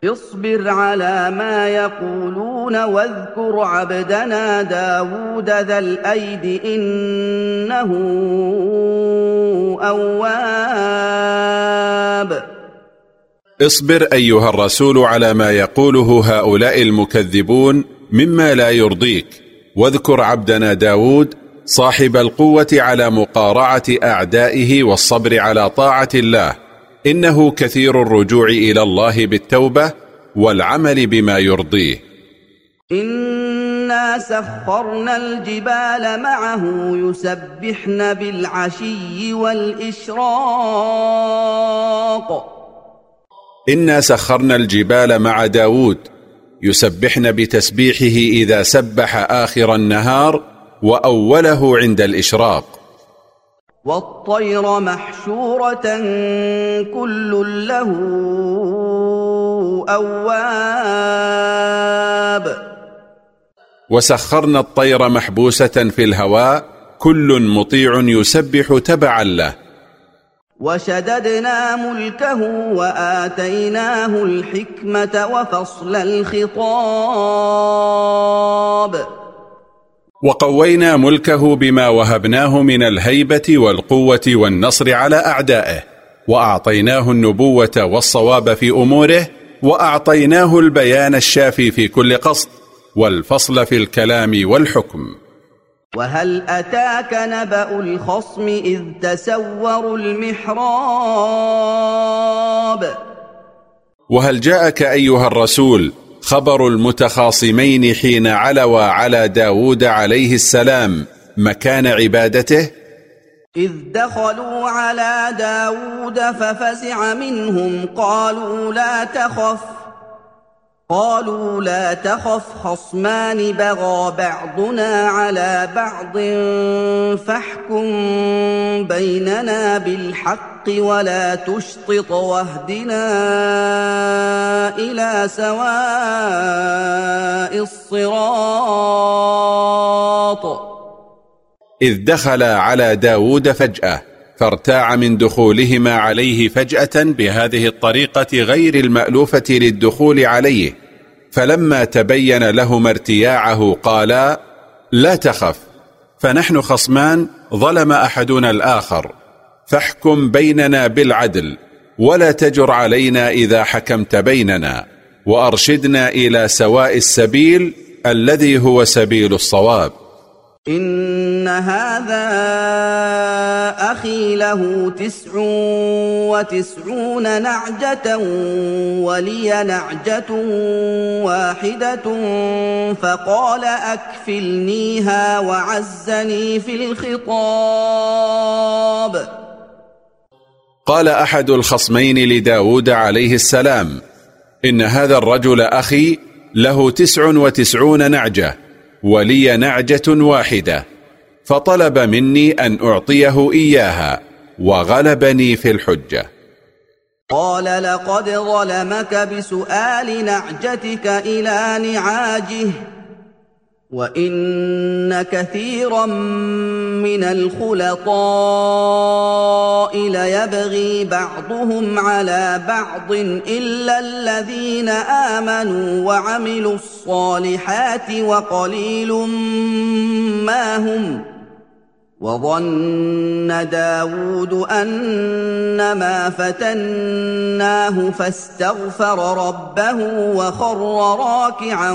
اصبر على ما يقولون واذكر عبدنا داود ذا الأيد إنه أواب. اصبر أيها الرسول على ما يقوله هؤلاء المكذبون مما لا يرضيك، واذكر عبدنا داود صاحب القوة على مقارعة أعدائه والصبر على طاعة الله، إنه كثير الرجوع إلى الله بالتوبة والعمل بما يرضيه. إنا سخرنا الجبال معه يسبحن بالعشي والإشراق. إنا سخرنا الجبال مع داود يسبحن بتسبيحه إذا سبح آخر النهار وأوله عند الإشراق. والطير محشورة كل له أواب. وسخرنا الطير محبوسة في الهواء كل مطيع يسبح تبعا له. وشددنا ملكه وآتيناه الحكمة وفصل الخطاب. وقوينا ملكه بما وهبناه من الهيبة والقوة والنصر على أعدائه، وأعطيناه النبوة والصواب في أموره، وأعطيناه البيان الشافي في كل قصد والفصل في الكلام والحكم. وهل أتاك نبأ الخصم إذ تسوروا المحراب. وهل جاءك أيها الرسول خبر المتخاصمين حين علوا على داود عليه السلام مكان عبادته؟ إذ دخلوا على داود ففزع منهم قالوا لا تخف خصمان بغى بعضنا على بعض فاحكم بيننا بالحق ولا تشطط واهدنا إلى سواء الصراط. إذ دخل على داود فجأة فارتاع من دخولهما عليه فجأة بهذه الطريقة غير المألوفة للدخول عليه، فلما تبين لهما ارتياعه قالا لا تخف فنحن خصمان ظلم أحدنا الآخر، فاحكم بيننا بالعدل ولا تجر علينا إذا حكمت بيننا، وأرشدنا إلى سواء السبيل الذي هو سبيل الصواب. إن هذا أخي له 99 نعجة ولي نعجة واحدة فقال أكفلنيها وعزني في الخطاب. قال أحد الخصمين لداود عليه السلام إن هذا الرجل أخي له 99 نعجة ولي نعجة واحدة، فطلب مني أن أعطيه إياها وغلبني في الحجة. قال لقد ظلمك بسؤال نعجتك إلى نعاجه وإن كثيرا من الخلطاء ليبغي بعضهم على بعض إلا الذين آمنوا وعملوا الصالحات وقليل ما هم. وظن داود أنما فتناه فاستغفر ربه وخر راكعا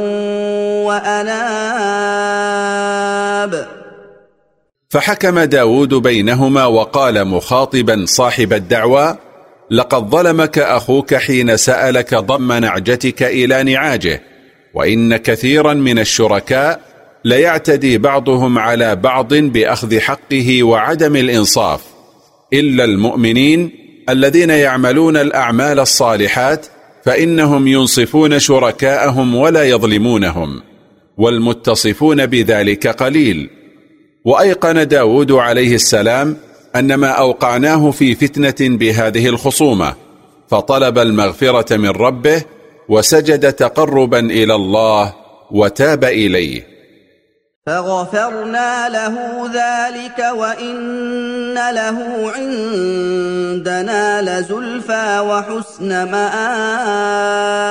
وأناب. فحكم داود بينهما وقال مخاطبا صاحب الدعوى لقد ظلمك أخوك حين سألك ضم نعجتك إلى نعاجه، وإن كثيرا من الشركاء ليعتدي بعضهم على بعض بأخذ حقه وعدم الإنصاف، إلا المؤمنين الذين يعملون الأعمال الصالحات فإنهم ينصفون شركاءهم ولا يظلمونهم، والمتصفون بذلك قليل. وأيقن داود عليه السلام أن ما أوقعناه في فتنة بهذه الخصومة، فطلب المغفرة من ربه وسجد تقربا إلى الله وتاب إليه. فغفرنا له ذلك وإن له عندنا لزلفى وحسن مآب.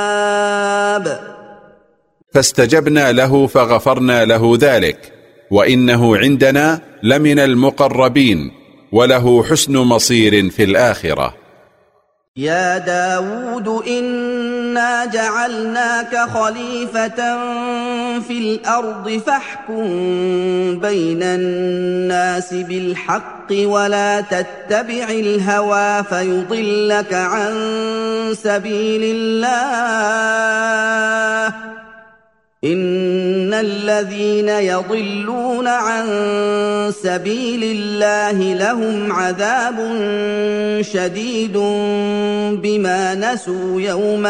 فاستجبنا له فغفرنا له ذلك، وإنه عندنا لمن المقربين، وله حسن مصير في الآخرة. يا داود إنا جعلناك خليفة في الأرض فاحكم بين الناس بالحق ولا تتبع الهوى فيضلك عن سبيل الله إن الذين يضلون عن سبيل الله لهم عذاب شديد بما نسوا يوم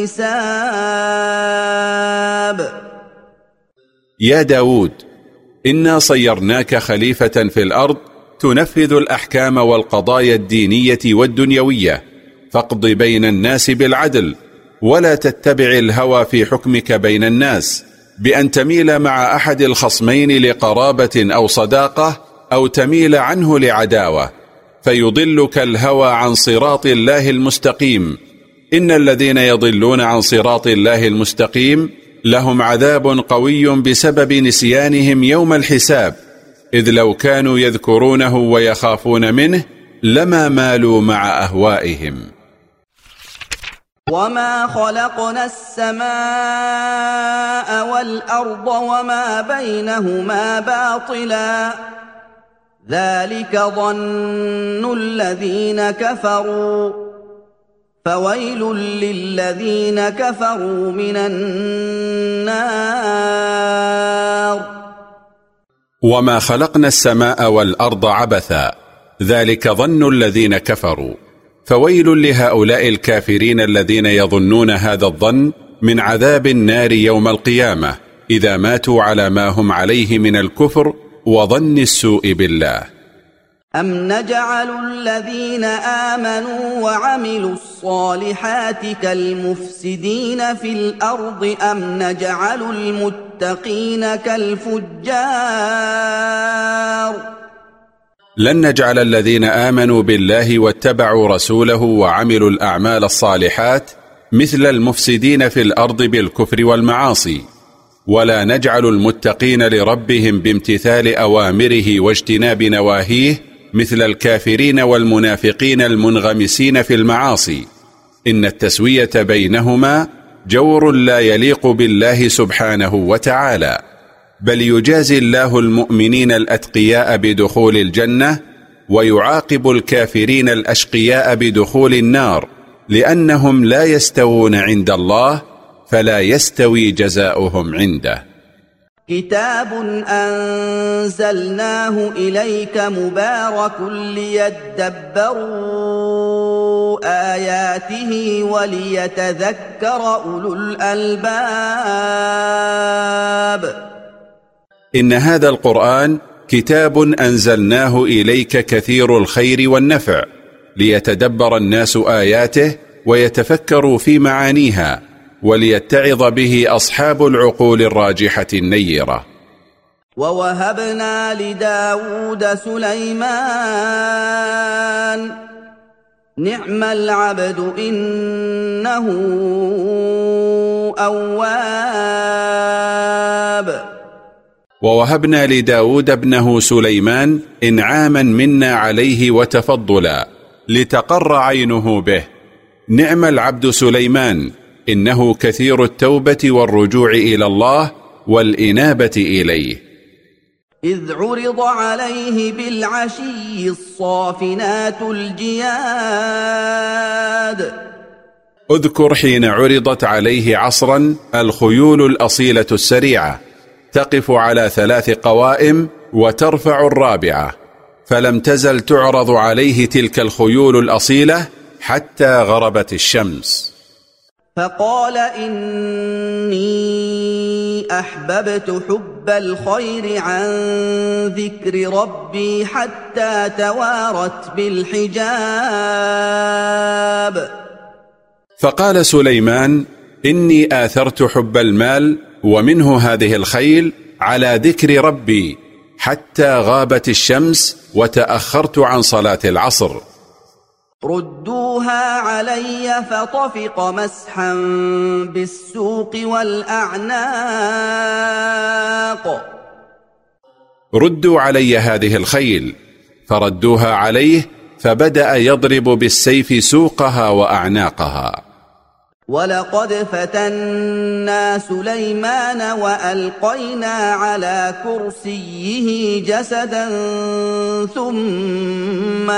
الحساب. يا داود إنا صيرناك خليفة في الأرض تنفذ الأحكام والقضايا الدينية والدنيوية، فاقض بين الناس بالعدل ولا تتبع الهوى في حكمك بين الناس بأن تميل مع أحد الخصمين لقرابة أو صداقة أو تميل عنه لعداوة فيضلك الهوى عن صراط الله المستقيم. إن الذين يضلون عن صراط الله المستقيم لهم عذاب قوي بسبب نسيانهم يوم الحساب، إذ لو كانوا يذكرونه ويخافون منه لما مالوا مع أهوائهم. وما خلقنا السماء والأرض وما بينهما باطلا ذلك ظن الذين كفروا فويل للذين كفروا من النار. وما خلقنا السماء والأرض عبثا ذلك ظن الذين كفروا، فويل لهؤلاء الكافرين الذين يظنون هذا الظن من عذاب النار يوم القيامة إذا ماتوا على ما هم عليه من الكفر وظن السوء بالله. أم نجعل الذين آمنوا وعملوا الصالحات كالمفسدين في الأرض أم نجعل المتقين كالفجار. لن نجعل الذين آمنوا بالله واتبعوا رسوله وعملوا الأعمال الصالحات مثل المفسدين في الأرض بالكفر والمعاصي، ولا نجعل المتقين لربهم بامتثال أوامره واجتناب نواهيه مثل الكافرين والمنافقين المنغمسين في المعاصي. إن التسوية بينهما جور لا يليق بالله سبحانه وتعالى، بل يجازي الله المؤمنين الأتقياء بدخول الجنة ويعاقب الكافرين الأشقياء بدخول النار، لأنهم لا يستوون عند الله فلا يستوي جزاؤهم عنده. كتاب أنزلناه إليك مبارك ليدبروا آياته وليتذكر أولو الألباب. إن هذا القرآن كتاب أنزلناه إليك كثير الخير والنفع ليتدبر الناس آياته ويتفكروا في معانيها وليتعظ به أصحاب العقول الراجحة النيرة. ووهبنا لداود سليمان نعم العبد إنه أواب. ووهبنا لداود ابنه سليمان إنعاما منا عليه وتفضلا لتقر عينه به. نعم العبد سليمان إنه كثير التوبة والرجوع إلى الله والإنابة إليه. إذ عرض عليه بالعشي الصافنات الجياد. اذكر حين عرضت عليه عصرا الخيول الأصيلة السريعة تقف على 3 قوائم وترفع الرابعة، فلم تزل تعرض عليه تلك الخيول الأصيلة حتى غربت الشمس. فقال إني أحببت حب الخير عن ذكر ربي حتى توارت بالحجاب. فقال سليمان إني آثرت حب المال ومنه هذه الخيل على ذكر ربي حتى غابت الشمس وتأخرت عن صلاة العصر. ردوها علي فطفق مسحا بالسوق والأعناق. ردوا علي هذه الخيل، فردوها عليه فبدأ يضرب بالسيف سوقها وأعناقها. ولقد فتنا سليمان وألقينا على كرسيه جسدا ثم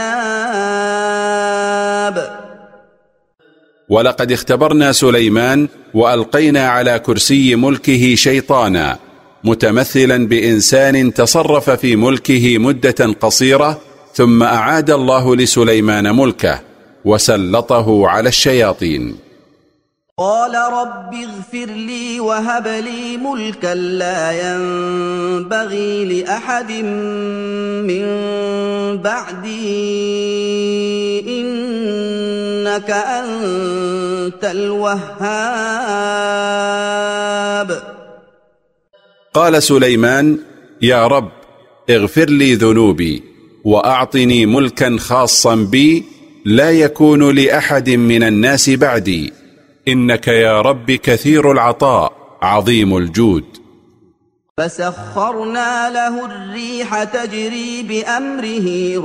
أناب. ولقد اختبرنا سليمان وألقينا على كرسي ملكه شيطانا متمثلا بإنسان تصرف في ملكه مدة قصيرة، ثم أعاد الله لسليمان ملكه وسلطه على الشياطين. قال رب اغفر لي وهب لي ملكا لا ينبغي لأحد من بعدي إنك أنت الوهاب. قال سليمان: يا رب اغفر لي ذنوبي وأعطني ملكا خاصا بي لا يكون لأحد من الناس بعدي، إنك يا رب كثير العطاء عظيم الجود. فسخرنا له الريح تجري بأمره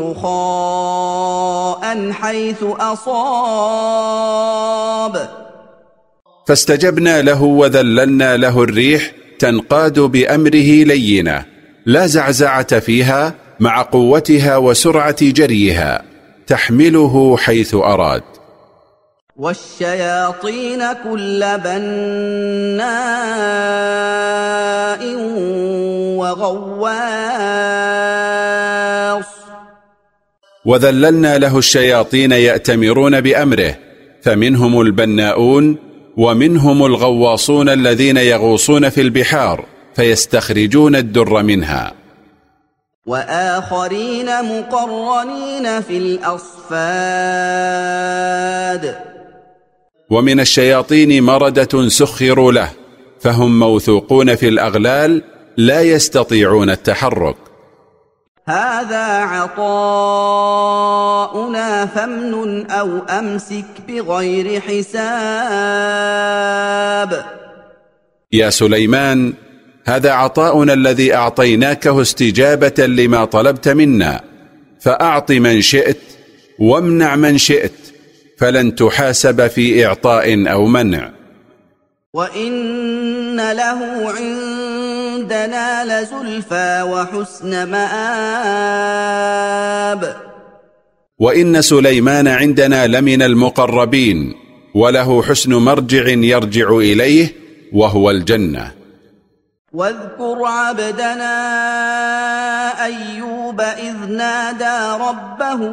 رخاء حيث أصاب. فاستجبنا له وذللنا له الريح تنقاد بأمره لينة لا زعزعة فيها، مع قوتها وسرعة جريها تحمله حيث أراد. والشياطين كل بناء وغواص. وذللنا له الشياطين يأتمرون بأمره، فمنهم البناؤون ومنهم الغواصون الذين يغوصون في البحار فيستخرجون الدر منها. وآخرين مقرنين في الأصفاد. ومن الشياطين مردة سخروا له، فهم موثوقون في الأغلال لا يستطيعون التحرك. هذا عطاؤنا فامنن أو أمسك بغير حساب. يا سليمان، هذا عطاؤنا الذي أعطيناكه استجابة لما طلبت منا، فأعط من شئت وامنع من شئت، فلن تحاسب في إعطاء أو منع. وإن له عندنا لزلفى وحسن مآب. وإن سليمان عندنا لمن المقربين، وله حسن مرجع يرجع إليه وهو الجنة. واذكر عبدنا أيوب إذ نادى ربه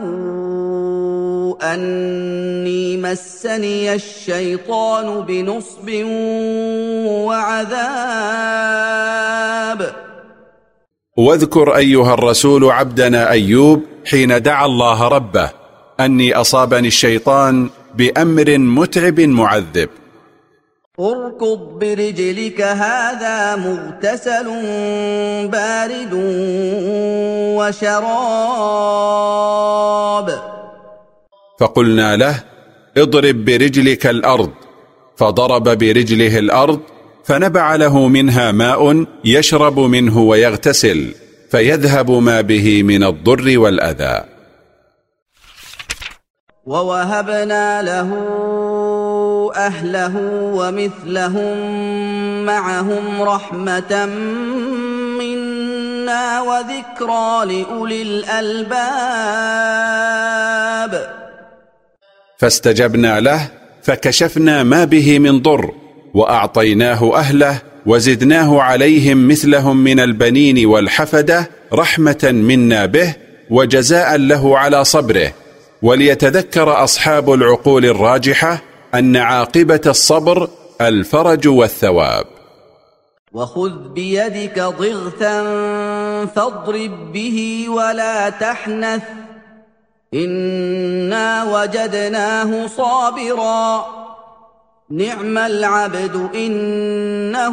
أني مسني الشيطان بنصب وعذاب. واذكر أيها الرسول عبدنا أيوب حين دعا الله ربه أني أصابني الشيطان بأمر متعب معذب. اركض برجلك هذا مغتسل بارد وشراب. فقلنا له: اضرب برجلك الأرض، فضرب برجله الأرض فنبع له منها ماء يشرب منه ويغتسل، فيذهب ما به من الضر والأذى. ووهبنا له أهله ومثلهم معهم رحمة منا وذكرى لأولي الألباب. فاستجبنا له فكشفنا ما به من ضر، وأعطيناه أهله وزدناه عليهم مثلهم من البنين والحفدة رحمة منا به وجزاء له على صبره، وليتذكر أصحاب العقول الراجحة أن عاقبة الصبر الفرج والثواب. وخذ بيدك ضغثا فاضرب به ولا تحنث إنا وجدناه صابرا نعم العبد إنه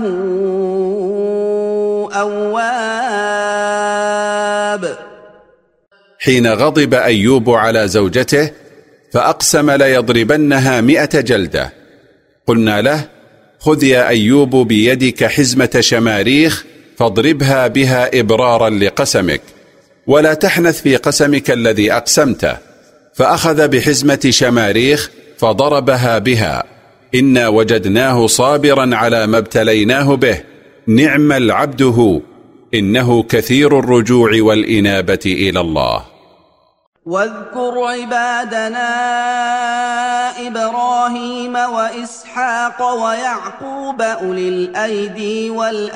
أواب. حين غضب أيوب على زوجته فأقسم ليضربنها 100 جلدة. قلنا له: خذ يا أيوب بيدك حزمة شماريخ فاضربها بها إبرارا لقسمك، ولا تحنث في قسمك الذي أقسمته. فأخذ بحزمة شماريخ فضربها بها. إنا وجدناه صابرا على ما ابتليناه به، نعم العبد هو، إنه كثير الرجوع والإنابة إلى الله. واذكر عبادنا إبراهيم وإسحاق ويعقوب أولي الأيدي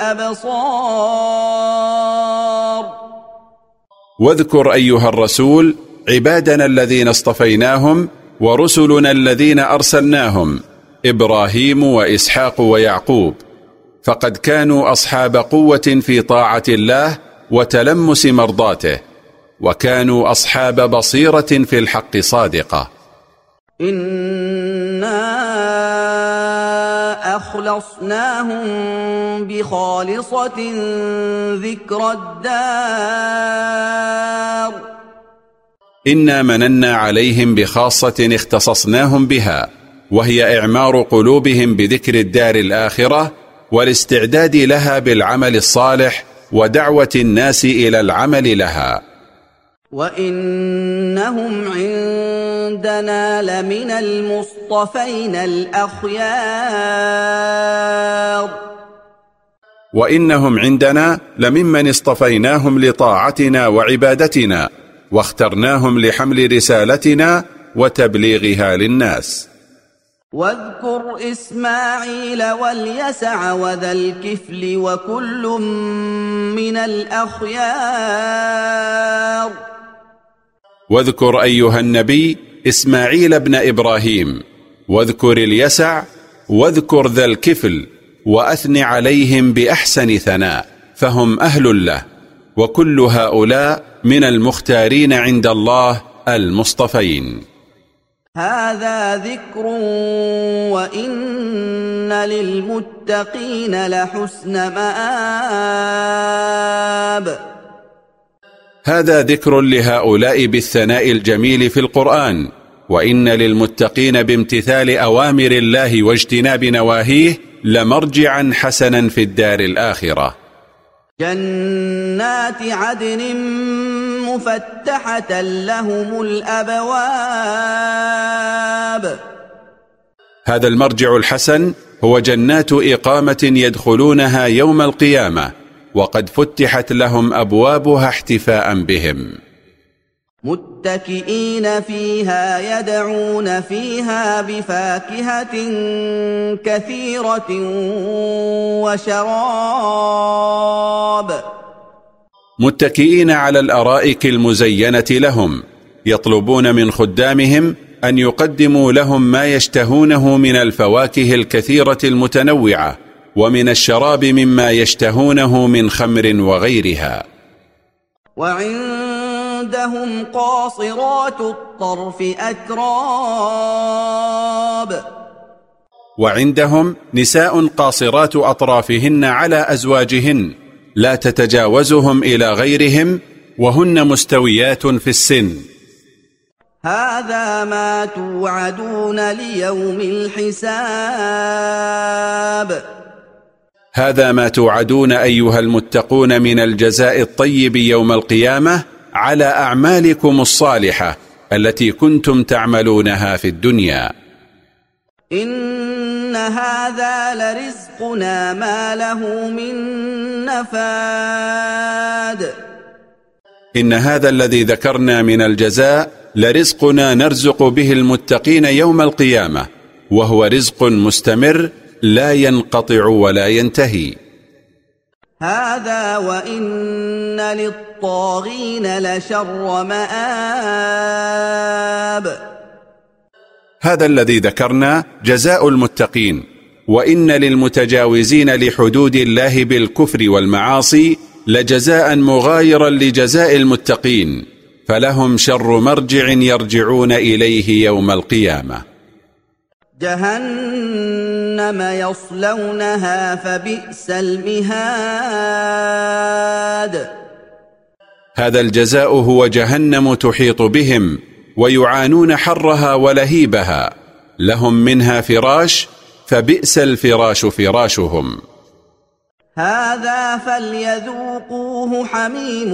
والأبصار. واذكر أيها الرسول عبادنا الذين اصطفيناهم ورسلنا الذين أرسلناهم، إبراهيم وإسحاق ويعقوب، فقد كانوا أصحاب قوة في طاعة الله وتلمس مرضاته، وكانوا أصحاب بصيرة في الحق صادقة. إنا أخلصناهم بخالصة ذكر الدار. إنا مننا عليهم بخاصة اختصصناهم بها، وهي إعمار قلوبهم بذكر الدار الآخرة والاستعداد لها بالعمل الصالح ودعوة الناس إلى العمل لها. وإنهم عندنا لمن المصطفين الأخيار. وإنهم عندنا لممن اصطفيناهم لطاعتنا وعبادتنا، واخترناهم لحمل رسالتنا وتبليغها للناس. واذكر إسماعيل واليسع وذا الكفل وكل من الأخيار. واذكر أيها النبي إسماعيل بن إبراهيم، واذكر اليسع، واذكر ذا الكفل، وأثن عليهم بأحسن ثناء، فهم أهل له، وكل هؤلاء من المختارين عند الله المصطفين. هذا ذكر وإن للمتقين لحسن مآب. هذا ذكر لهؤلاء بالثناء الجميل في القرآن، وإن للمتقين بامتثال أوامر الله واجتناب نواهيه لمرجعا حسنا في الدار الآخرة. جنات عدن مفتحة لهم الأبواب. هذا المرجع الحسن هو جنات إقامة يدخلونها يوم القيامة، وقد فتحت لهم أبوابها احتفاء بهم. متكئين فيها يدعون فيها بفاكهة كثيرة وشراب. متكئين على الأرائك المزينة لهم، يطلبون من خدامهم أن يقدموا لهم ما يشتهونه من الفواكه الكثيرة المتنوعة، ومن الشراب مما يشتهونه من خمر وغيرها. وعندهم قاصرات الطرف أتراب. وعندهم نساء قاصرات أطرافهن على أزواجهن، لا تتجاوزهم إلى غيرهم، وهن مستويات في السن. هذا ما توعدون ليوم الحساب. هذا ما توعدون أيها المتقون من الجزاء الطيب يوم القيامة على أعمالكم الصالحة التي كنتم تعملونها في الدنيا. إن هذا لرزقنا ما له من نفاد. إن هذا الذي ذكرنا من الجزاء لرزقنا نرزق به المتقين يوم القيامة، وهو رزق مستمر لا ينقطع ولا ينتهي. هذا وإن للطاغين لشر مآب. هذا الذي ذكرنا جزاء المتقين، وإن للمتجاوزين لحدود الله بالكفر والمعاصي لجزاء مغايرا لجزاء المتقين، فلهم شر مرجع يرجعون إليه يوم القيامة. جهنم يصلونها فبئس المهاد. هذا الجزاء هو جهنم تحيط بهم، ويعانون حرها ولهيبها، لهم منها فراش، فبئس الفراش فراشهم. هذا فليذوقوه حميم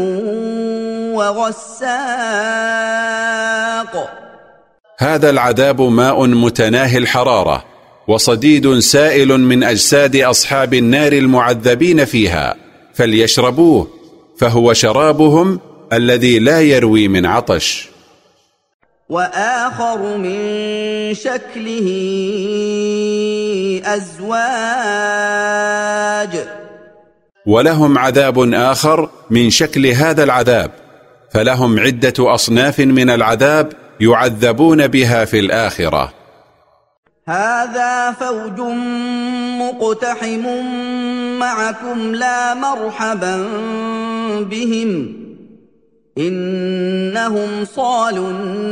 وغساق. هذا العذاب ماء متناهي الحرارة وصديد سائل من أجساد أصحاب النار المعذبين فيها، فليشربوه، فهو شرابهم الذي لا يروي من عطش. وآخر من شكله أزواج. ولهم عذاب آخر من شكل هذا العذاب، فلهم عدة أصناف من العذاب يعذبون بها في الآخرة. هذا فوج مقتحم معكم لا مرحبا بهم إنهم صالوا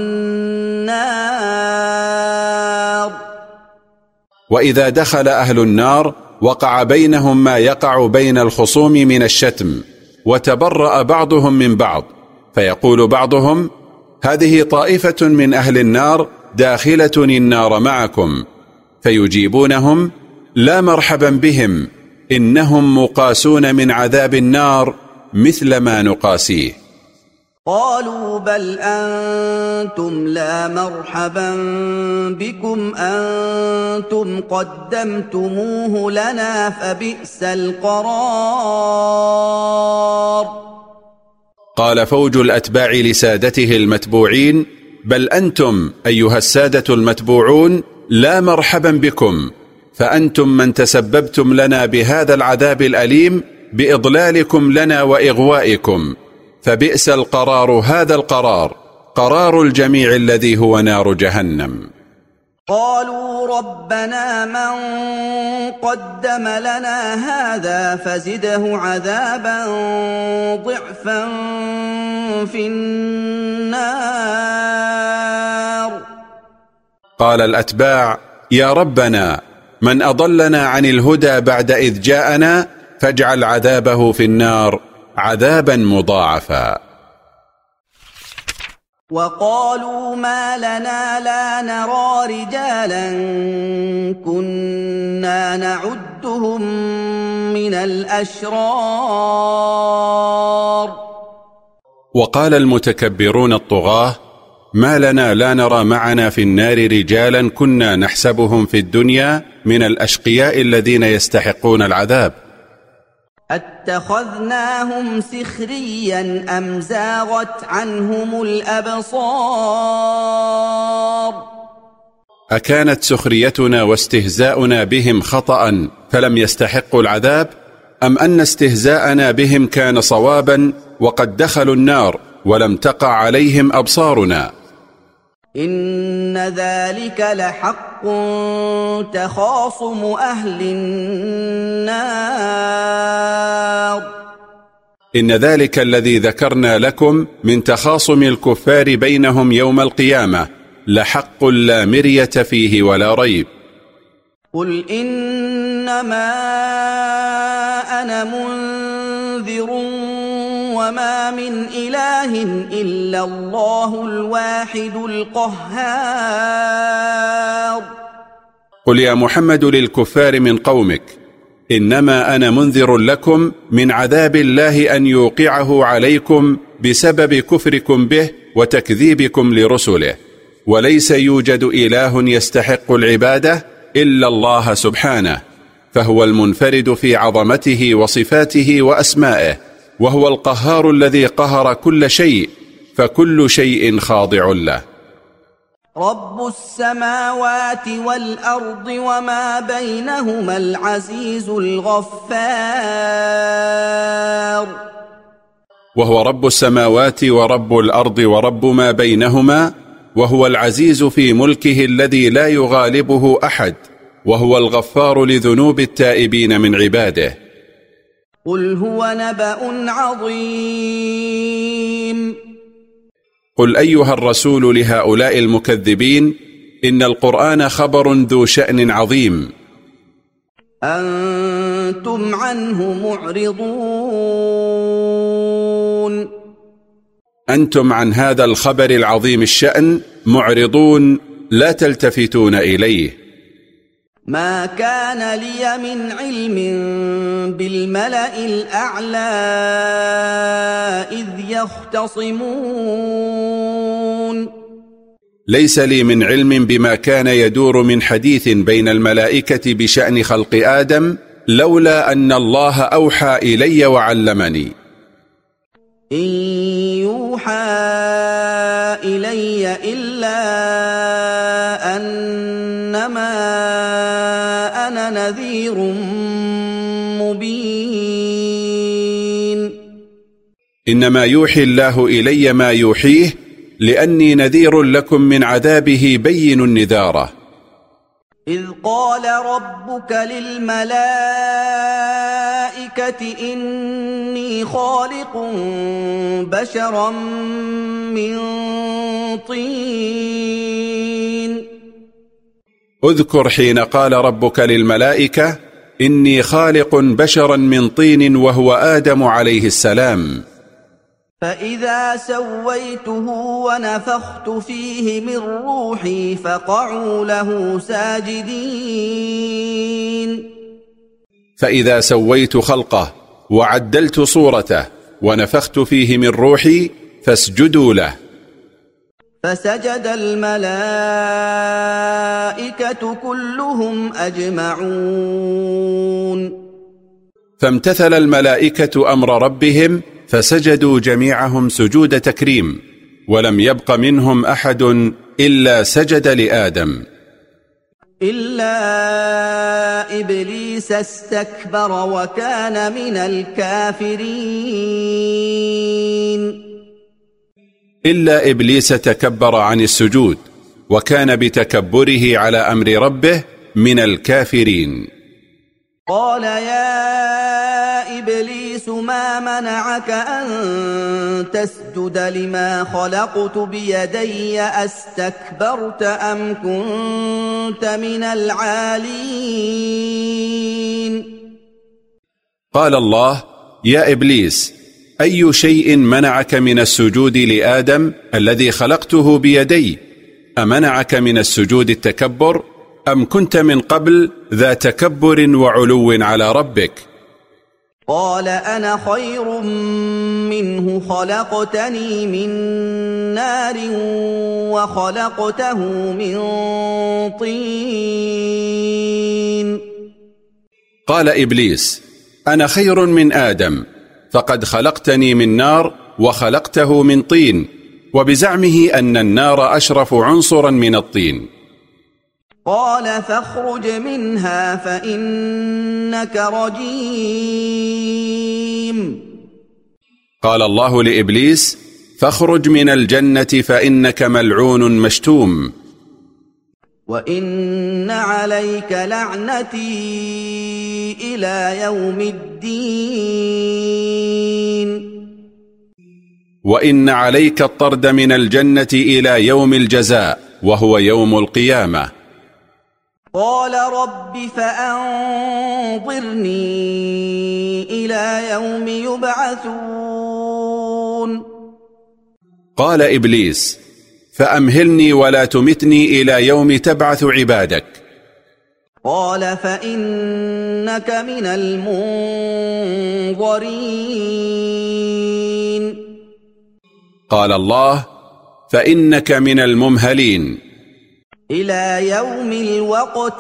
النار. وإذا دخل أهل النار وقع بينهم ما يقع بين الخصوم من الشتم، وتبرأ بعضهم من بعض، فيقول بعضهم: هذه طائفة من أهل النار داخلة النار معكم، فيجيبونهم: لا مرحبا بهم، إنهم مقاسون من عذاب النار مثل ما نقاسيه. قالوا بل أنتم لا مرحبا بكم أنتم قدمتموه لنا فبئس القرار. قال فوج الأتباع لسادته المتبوعين: بل أنتم أيها السادة المتبوعون لا مرحبا بكم، فأنتم من تسببتم لنا بهذا العذاب الأليم بإضلالكم لنا وإغوائكم، فبئس القرار هذا القرار، قرار الجميع الذي هو نار جهنم. قالوا ربنا من قدم لنا هذا فزده عذابا ضعفا في النار. قال الأتباع: يا ربنا من أضلنا عن الهدى بعد إذ جاءنا فاجعل عذابه في النار عذابا مضاعفا. وقالوا ما لنا لا نرى رجالا كنا نعدهم من الأشرار. وقال المتكبرون الطغاة: ما لنا لا نرى معنا في النار رجالا كنا نحسبهم في الدنيا من الأشقياء الذين يستحقون العذاب. أتخذناهم سخريا أم زاغت عنهم الأبصار. أكانت سخريتنا واستهزاؤنا بهم خطأ فلم يستحقوا العذاب، أم أن استهزاءنا بهم كان صوابا وقد دخلوا النار ولم تقع عليهم أبصارنا؟ إن ذلك لحق تخاصم أهل النار. إن ذلك الذي ذكرنا لكم من تخاصم الكفار بينهم يوم القيامة لحق لا مرية فيه ولا ريب. قل إنما أنا منذر وما من إله إلا الله الواحد القهار. قل يا محمد للكفار من قومك: إنما أنا منذر لكم من عذاب الله أن يوقعه عليكم بسبب كفركم به وتكذيبكم لرسله، وليس يوجد إله يستحق العبادة إلا الله سبحانه، فهو المنفرد في عظمته وصفاته وأسمائه، وهو القهار الذي قهر كل شيء، فكل شيء خاضع له. رب السماوات والأرض وما بينهما العزيز الغفار. وهو رب السماوات ورب الأرض ورب ما بينهما، وهو العزيز في ملكه الذي لا يغالبه أحد، وهو الغفار لذنوب التائبين من عباده. قل هو نبأ عظيم. قل أيها الرسول لهؤلاء المكذبين: إن القرآن خبر ذو شأن عظيم. أنتم عنه معرضون. أنتم عن هذا الخبر العظيم الشأن معرضون لا تلتفتون إليه. ما كان لي من علم بالملأ الأعلى إذ يختصمون. ليس لي من علم بما كان يدور من حديث بين الملائكة بشأن خلق آدم لولا أن الله أوحى إلي وعلمني. إن يوحى إلي إلا أنما أنا نذير مبين. إنما يوحي الله إلي ما يوحيه لأني نذير لكم من عذابه بين النذارة. إذ قال ربك للملائكة إني خالق بشرا من طين. اذكر حين قال ربك للملائكة إني خالق بشرا من طين وهو آدم عليه السلام. فإذا سويته ونفخت فيه من روحي فقعوا له ساجدين. فإذا سويت خلقه وعدلت صورته ونفخت فيه من روحي فاسجدوا له. فسجد الملائكة كلهم أجمعون. فامتثل الملائكة أمر ربهم فسجدوا جميعهم سجود تكريم، ولم يبق منهم أحد إلا سجد لآدم إلا إبليس استكبر وكان من الكافرين. إلا إبليس تكبر عن السجود وكان بتكبره على أمر ربه من الكافرين. قال يا إبليس ما منعك أن تسجد لما خلقت بيدي أستكبرت أم كنت من العالين؟ قال الله يا إبليس أي شيء منعك من السجود لآدم الذي خلقته بيدي؟ أمنعك من السجود التكبر أم كنت من قبل ذا تكبر وعلو على ربك؟ قال أنا خير منه خلقتني من نار وخلقته من طين. قال إبليس أنا خير من آدم فقد خلقتني من نار وخلقته من طين، وبزعمه أن النار أشرف عنصرا من الطين. قال فاخرج منها فإنك رجيم. قال الله لإبليس فاخرج من الجنة فإنك ملعون مشتوم، وإن عليك لعنتي إلى يوم الدين. وإن عليك الطرد من الجنة إلى يوم الجزاء وهو يوم القيامة. قال رب فأنظرني إلى يوم يبعثون. قال إبليس فأمهلني ولا تمتني إلى يوم تبعث عبادك. قال فإنك من المنظرين. قال الله فإنك من الممهلين إلى يوم الوقت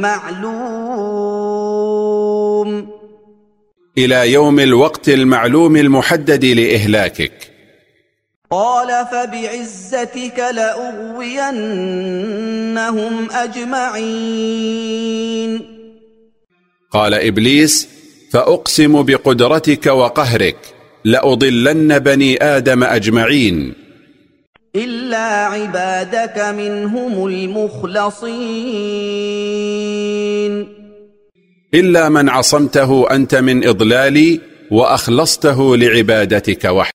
المعلوم. إلى يوم الوقت المعلوم المحدد لإهلاكك. قال فبعزتك لأغوينهم أجمعين. قال إبليس فأقسم بقدرتك وقهرك لأضلن بني آدم أجمعين إلا عبادك منهم المخلصين. إلا من عصمته أنت من إضلالي وأخلصته لعبادتك وحدك.